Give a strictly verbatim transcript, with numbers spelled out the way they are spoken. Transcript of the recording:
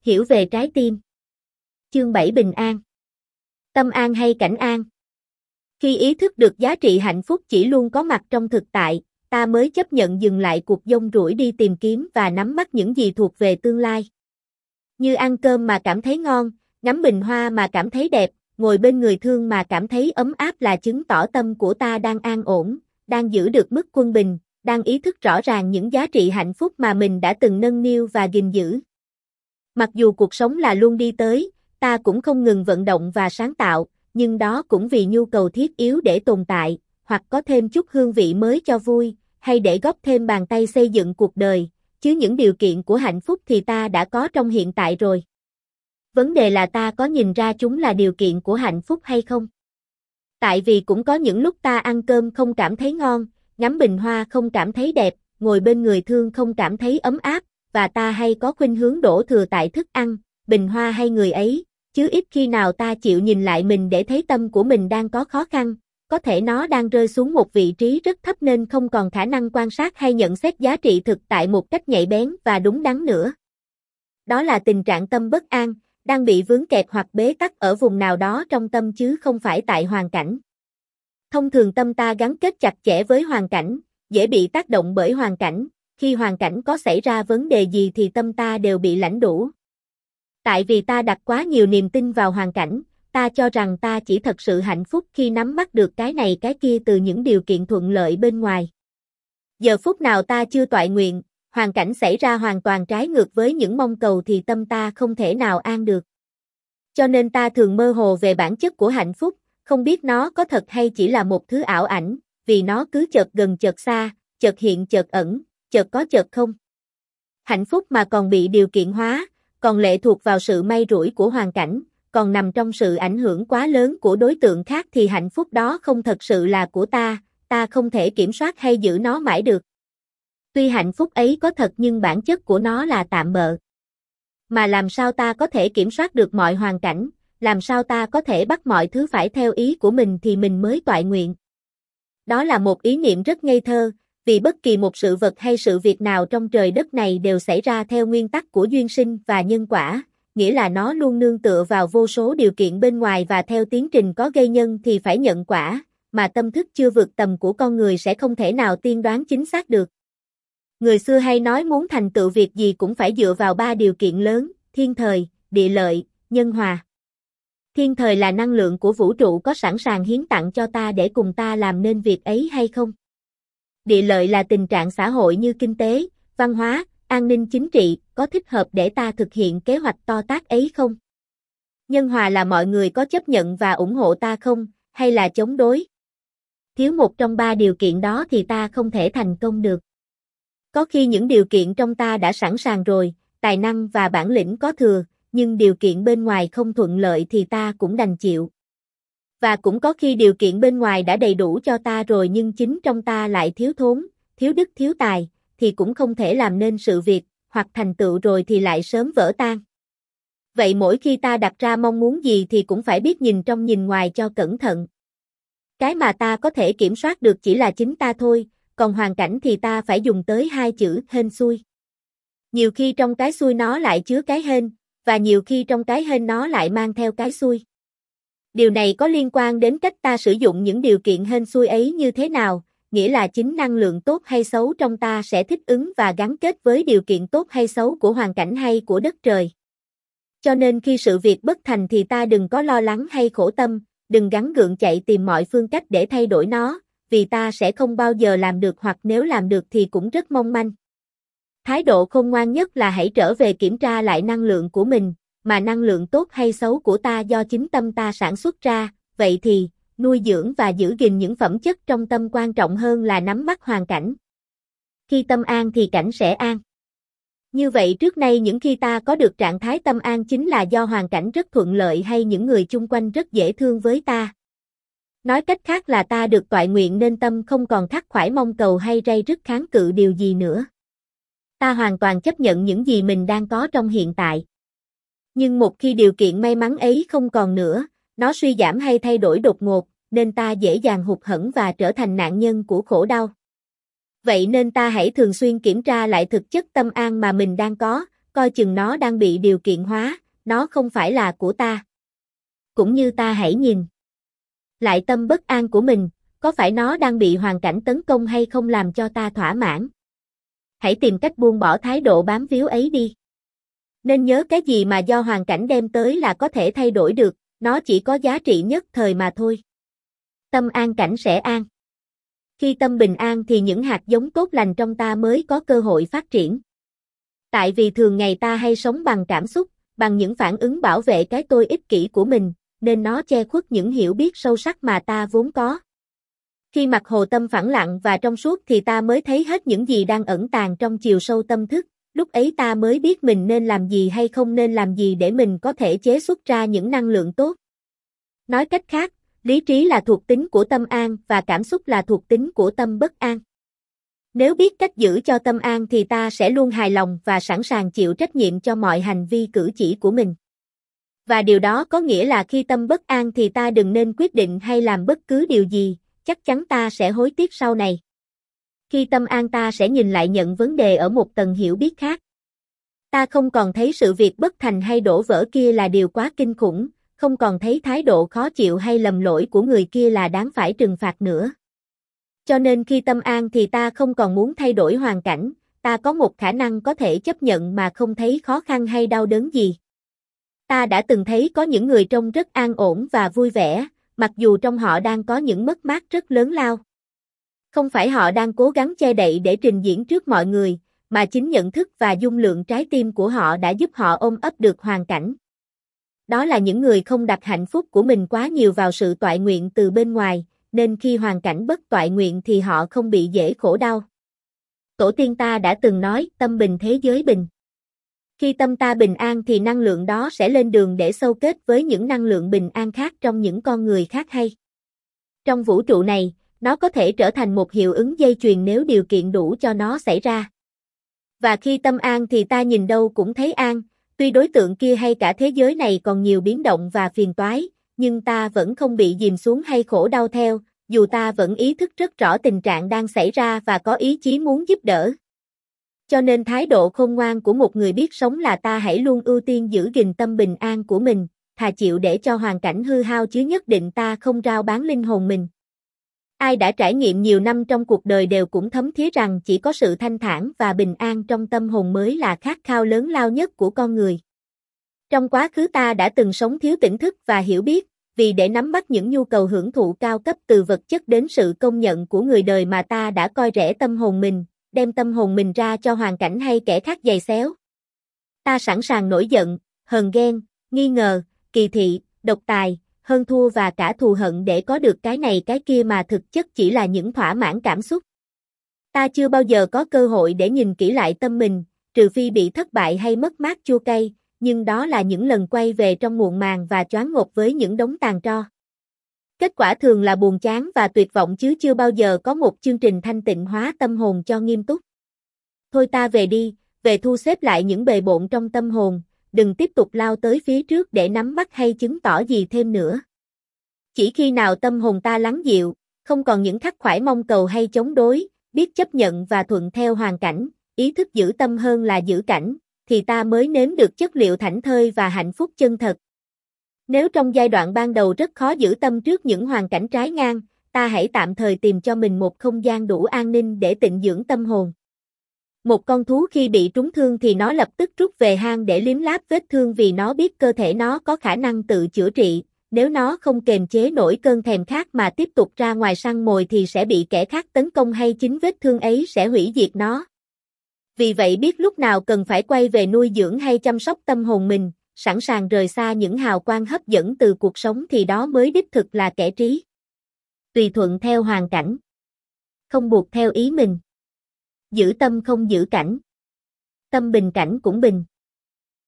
Hiểu về trái tim. Chương bảy Bình an. Tâm an hay cảnh an? Khi ý thức được giá trị hạnh phúc chỉ luôn có mặt trong thực tại, ta mới chấp nhận dừng lại cuộc dông rủi đi tìm kiếm và nắm bắt những gì thuộc về tương lai. Như ăn cơm mà cảm thấy ngon, ngắm bình hoa mà cảm thấy đẹp, ngồi bên người thương mà cảm thấy ấm áp là chứng tỏ tâm của ta đang an ổn, đang giữ được mức quân bình, đang ý thức rõ ràng những giá trị hạnh phúc mà mình đã từng nâng niu và gìn giữ. Mặc dù cuộc sống là luôn đi tới, ta cũng không ngừng vận động và sáng tạo, nhưng đó cũng vì nhu cầu thiết yếu để tồn tại, hoặc có thêm chút hương vị mới cho vui, hay để góp thêm bàn tay xây dựng cuộc đời, chứ những điều kiện của hạnh phúc thì ta đã có trong hiện tại rồi. Vấn đề là ta có nhìn ra chúng là điều kiện của hạnh phúc hay không? Tại vì cũng có những lúc ta ăn cơm không cảm thấy ngon, ngắm bình hoa không cảm thấy đẹp, ngồi bên người thương không cảm thấy ấm áp, và ta hay có khuynh hướng đổ thừa tại thức ăn, bình hoa hay người ấy, chứ ít khi nào ta chịu nhìn lại mình để thấy tâm của mình đang có khó khăn, có thể nó đang rơi xuống một vị trí rất thấp nên không còn khả năng quan sát hay nhận xét giá trị thực tại một cách nhạy bén và đúng đắn nữa. Đó là tình trạng tâm bất an, đang bị vướng kẹt hoặc bế tắc ở vùng nào đó trong tâm chứ không phải tại hoàn cảnh. Thông thường tâm ta gắn kết chặt chẽ với hoàn cảnh, dễ bị tác động bởi hoàn cảnh, khi hoàn cảnh có xảy ra vấn đề gì thì tâm ta đều bị lãnh đủ. Tại vì ta đặt quá nhiều niềm tin vào hoàn cảnh, ta cho rằng ta chỉ thật sự hạnh phúc khi nắm bắt được cái này cái kia từ những điều kiện thuận lợi bên ngoài. Giờ phút nào ta chưa toại nguyện, hoàn cảnh xảy ra hoàn toàn trái ngược với những mong cầu thì tâm ta không thể nào an được. Cho nên ta thường mơ hồ về bản chất của hạnh phúc, không biết nó có thật hay chỉ là một thứ ảo ảnh, vì nó cứ chợt gần chợt xa, chợt hiện chợt ẩn, chợt có chợt không. Hạnh phúc mà còn bị điều kiện hóa, còn lệ thuộc vào sự may rủi của hoàn cảnh, còn nằm trong sự ảnh hưởng quá lớn của đối tượng khác thì hạnh phúc đó không thật sự là của ta, ta không thể kiểm soát hay giữ nó mãi được. Tuy hạnh phúc ấy có thật nhưng bản chất của nó là tạm bợ. Mà làm sao ta có thể kiểm soát được mọi hoàn cảnh, làm sao ta có thể bắt mọi thứ phải theo ý của mình thì mình mới toại nguyện. Đó là một ý niệm rất ngây thơ, vì bất kỳ một sự vật hay sự việc nào trong trời đất này đều xảy ra theo nguyên tắc của duyên sinh và nhân quả, nghĩa là nó luôn nương tựa vào vô số điều kiện bên ngoài và theo tiến trình có gây nhân thì phải nhận quả, mà tâm thức chưa vượt tầm của con người sẽ không thể nào tiên đoán chính xác được. Người xưa hay nói muốn thành tựu việc gì cũng phải dựa vào ba điều kiện lớn, thiên thời, địa lợi, nhân hòa. Thiên thời là năng lượng của vũ trụ có sẵn sàng hiến tặng cho ta để cùng ta làm nên việc ấy hay không. Địa lợi là tình trạng xã hội như kinh tế, văn hóa, an ninh chính trị, có thích hợp để ta thực hiện kế hoạch to tát ấy không? Nhân hòa là mọi người có chấp nhận và ủng hộ ta không, hay là chống đối? Thiếu một trong ba điều kiện đó thì ta không thể thành công được. Có khi những điều kiện trong ta đã sẵn sàng rồi, tài năng và bản lĩnh có thừa, nhưng điều kiện bên ngoài không thuận lợi thì ta cũng đành chịu. Và cũng có khi điều kiện bên ngoài đã đầy đủ cho ta rồi nhưng chính trong ta lại thiếu thốn, thiếu đức thiếu tài, thì cũng không thể làm nên sự việc, hoặc thành tựu rồi thì lại sớm vỡ tan. Vậy mỗi khi ta đặt ra mong muốn gì thì cũng phải biết nhìn trong nhìn ngoài cho cẩn thận. Cái mà ta có thể kiểm soát được chỉ là chính ta thôi, còn hoàn cảnh thì ta phải dùng tới hai chữ hên xui. Nhiều khi trong cái xui nó lại chứa cái hên, và nhiều khi trong cái hên nó lại mang theo cái xui. Điều này có liên quan đến cách ta sử dụng những điều kiện hên xui ấy như thế nào, nghĩa là chính năng lượng tốt hay xấu trong ta sẽ thích ứng và gắn kết với điều kiện tốt hay xấu của hoàn cảnh hay của đất trời. Cho nên khi sự việc bất thành thì ta đừng có lo lắng hay khổ tâm, đừng gắng gượng chạy tìm mọi phương cách để thay đổi nó, vì ta sẽ không bao giờ làm được hoặc nếu làm được thì cũng rất mong manh. Thái độ khôn ngoan nhất là hãy trở về kiểm tra lại năng lượng của mình, mà năng lượng tốt hay xấu của ta do chính tâm ta sản xuất ra, vậy thì, nuôi dưỡng và giữ gìn những phẩm chất trong tâm quan trọng hơn là nắm bắt hoàn cảnh. Khi tâm an thì cảnh sẽ an. Như vậy trước nay những khi ta có được trạng thái tâm an chính là do hoàn cảnh rất thuận lợi hay những người chung quanh rất dễ thương với ta. Nói cách khác là ta được toại nguyện nên tâm không còn khắc khoải mong cầu hay ray rứt kháng cự điều gì nữa. Ta hoàn toàn chấp nhận những gì mình đang có trong hiện tại. Nhưng một khi điều kiện may mắn ấy không còn nữa, nó suy giảm hay thay đổi đột ngột, nên ta dễ dàng hụt hẫng và trở thành nạn nhân của khổ đau. Vậy nên ta hãy thường xuyên kiểm tra lại thực chất tâm an mà mình đang có, coi chừng nó đang bị điều kiện hóa, nó không phải là của ta. Cũng như ta hãy nhìn lại tâm bất an của mình, có phải nó đang bị hoàn cảnh tấn công hay không làm cho ta thỏa mãn? Hãy tìm cách buông bỏ thái độ bám víu ấy đi. Nên nhớ cái gì mà do hoàn cảnh đem tới là có thể thay đổi được, nó chỉ có giá trị nhất thời mà thôi. Tâm an cảnh sẽ an. Khi tâm bình an thì những hạt giống tốt lành trong ta mới có cơ hội phát triển. Tại vì thường ngày ta hay sống bằng cảm xúc, bằng những phản ứng bảo vệ cái tôi ích kỷ của mình, nên nó che khuất những hiểu biết sâu sắc mà ta vốn có. Khi mặt hồ tâm phẳng lặng và trong suốt thì ta mới thấy hết những gì đang ẩn tàng trong chiều sâu tâm thức, lúc ấy ta mới biết mình nên làm gì hay không nên làm gì để mình có thể chế xuất ra những năng lượng tốt. Nói cách khác, lý trí là thuộc tính của tâm an và cảm xúc là thuộc tính của tâm bất an. Nếu biết cách giữ cho tâm an thì ta sẽ luôn hài lòng và sẵn sàng chịu trách nhiệm cho mọi hành vi cử chỉ của mình. Và điều đó có nghĩa là khi tâm bất an thì ta đừng nên quyết định hay làm bất cứ điều gì, chắc chắn ta sẽ hối tiếc sau này. Khi tâm an ta sẽ nhìn lại nhận vấn đề ở một tầng hiểu biết khác. Ta không còn thấy sự việc bất thành hay đổ vỡ kia là điều quá kinh khủng, không còn thấy thái độ khó chịu hay lầm lỗi của người kia là đáng phải trừng phạt nữa. Cho nên khi tâm an thì ta không còn muốn thay đổi hoàn cảnh, ta có một khả năng có thể chấp nhận mà không thấy khó khăn hay đau đớn gì. Ta đã từng thấy có những người trông rất an ổn và vui vẻ, mặc dù trong họ đang có những mất mát rất lớn lao. Không phải họ đang cố gắng che đậy để trình diễn trước mọi người, mà chính nhận thức và dung lượng trái tim của họ đã giúp họ ôm ấp được hoàn cảnh. Đó là những người không đặt hạnh phúc của mình quá nhiều vào sự toại nguyện từ bên ngoài, nên khi hoàn cảnh bất toại nguyện thì họ không bị dễ khổ đau. Tổ tiên ta đã từng nói, tâm bình thế giới bình. Khi tâm ta bình an thì năng lượng đó sẽ lên đường để xâu kết với những năng lượng bình an khác trong những con người khác hay. Trong vũ trụ này, nó có thể trở thành một hiệu ứng dây chuyền nếu điều kiện đủ cho nó xảy ra. Và khi tâm an thì ta nhìn đâu cũng thấy an, tuy đối tượng kia hay cả thế giới này còn nhiều biến động và phiền toái, nhưng ta vẫn không bị dìm xuống hay khổ đau theo, dù ta vẫn ý thức rất rõ tình trạng đang xảy ra và có ý chí muốn giúp đỡ. Cho nên thái độ khôn ngoan của một người biết sống là ta hãy luôn ưu tiên giữ gìn tâm bình an của mình, thà chịu để cho hoàn cảnh hư hao chứ nhất định ta không rao bán linh hồn mình. Ai đã trải nghiệm nhiều năm trong cuộc đời đều cũng thấm thía rằng chỉ có sự thanh thản và bình an trong tâm hồn mới là khát khao lớn lao nhất của con người. Trong quá khứ ta đã từng sống thiếu tỉnh thức và hiểu biết, vì để nắm bắt những nhu cầu hưởng thụ cao cấp từ vật chất đến sự công nhận của người đời mà ta đã coi rẻ tâm hồn mình, đem tâm hồn mình ra cho hoàn cảnh hay kẻ khác giày xéo. Ta sẵn sàng nổi giận, hờn ghen, nghi ngờ, kỳ thị, độc tài, hơn thua và cả thù hận để có được cái này cái kia mà thực chất chỉ là những thỏa mãn cảm xúc. Ta chưa bao giờ có cơ hội để nhìn kỹ lại tâm mình, trừ phi bị thất bại hay mất mát chua cay, nhưng đó là những lần quay về trong muộn màng và choáng ngợp với những đống tàn tro. Kết quả thường là buồn chán và tuyệt vọng chứ chưa bao giờ có một chương trình thanh tịnh hóa tâm hồn cho nghiêm túc. Thôi ta về đi, về thu xếp lại những bề bộn trong tâm hồn, đừng tiếp tục lao tới phía trước để nắm bắt hay chứng tỏ gì thêm nữa. Chỉ khi nào tâm hồn ta lắng dịu, không còn những khắc khoải mong cầu hay chống đối, biết chấp nhận và thuận theo hoàn cảnh, ý thức giữ tâm hơn là giữ cảnh, thì ta mới nếm được chất liệu thảnh thơi và hạnh phúc chân thật. Nếu trong giai đoạn ban đầu rất khó giữ tâm trước những hoàn cảnh trái ngang, ta hãy tạm thời tìm cho mình một không gian đủ an ninh để tịnh dưỡng tâm hồn. Một con thú khi bị trúng thương thì nó lập tức rút về hang để liếm láp vết thương vì nó biết cơ thể nó có khả năng tự chữa trị, nếu nó không kềm chế nổi cơn thèm khát mà tiếp tục ra ngoài săn mồi thì sẽ bị kẻ khác tấn công hay chính vết thương ấy sẽ hủy diệt nó. Vì vậy biết lúc nào cần phải quay về nuôi dưỡng hay chăm sóc tâm hồn mình, sẵn sàng rời xa những hào quang hấp dẫn từ cuộc sống thì đó mới đích thực là kẻ trí. Tùy thuận theo hoàn cảnh, không buộc theo ý mình. Giữ tâm không giữ cảnh. Tâm bình cảnh cũng bình.